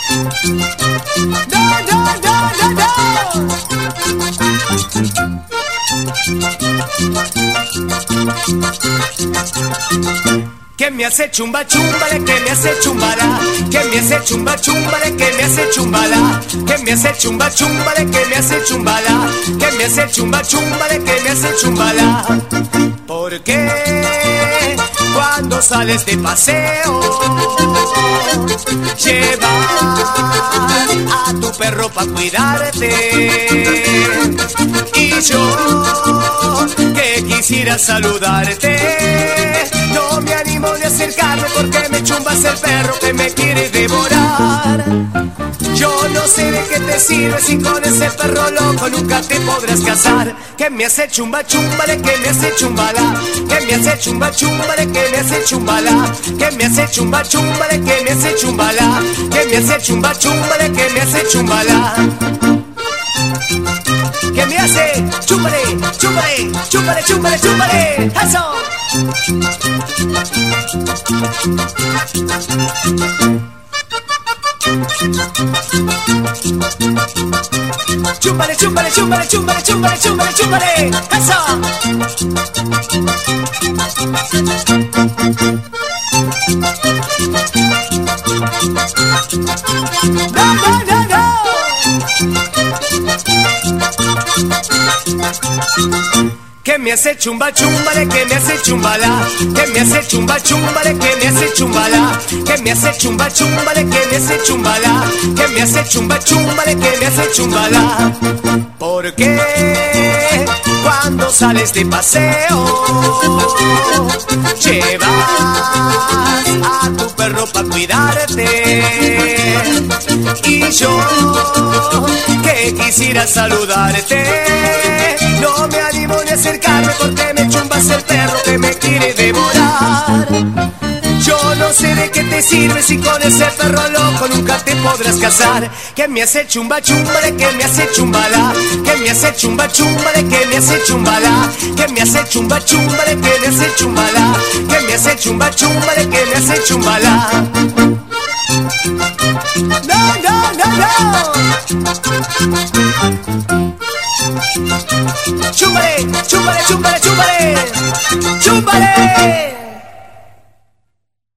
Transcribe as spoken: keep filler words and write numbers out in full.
No, no, no, no, no. Que me hace chumba chumbale, que me hace chumbala, que me hace chumba chumbale, que me hace chumbala, que me hace chumba chumbale, que me hace chumbala, que me hace chumba chumbale, que me hace chumbala. Porque cuando sales de paseo llevas a tu perro pa' cuidarte, y yo que quisiera saludarte no me animo ni a acercarme porque me chumbas el perro que me quiere devorar. Yo no sé de qué te sirve si con ese perro loco nunca te podrás casar. Que me hace chumba chumbale, que me hace chumbala, que me hace chumba chumbale, que me hace chumbala, que me hace chumba chumbale, que me hace chumbala, que me hace chumba chumbale, que me hace chumbala. Que me hace chúmbale, chúmbale, chúmbale, chúmbale, chúmbale. ¡Eso! Chúmbale, chúmbale, chúmbale, chúmbale, chúmbale, chúmbale, chúmbale. ¡Eso! No, no, no, no. Que me hace chumba chumbale, que me hace chumbala, que me hace chumba chumbale, que me hace chumbala, que me hace chumba chumbale, que me hace chumbala, que me hace chumba chumbale, que me hace chumbala. Porque cuando sales de paseo llevas a tu perro pa' cuidarte, y yo que quisiera saludarte no me animo ni a acercarme porque me chumbas el perro que me quiere devorar. Yo no sé de qué te sirve si con ese perro loco nunca te podrás casar. Que me hace chumba chumbale, que me hace chumbala, que me hace chumba chumbale, que me hace chumbala, que me hace chumba chumbale, que me hace chumbala, que me hace chumba chumbale, que me hace chumbala. No, no, no, no. Chúmbale, chúmbale, chúmbale, chúmbale, chúmbale.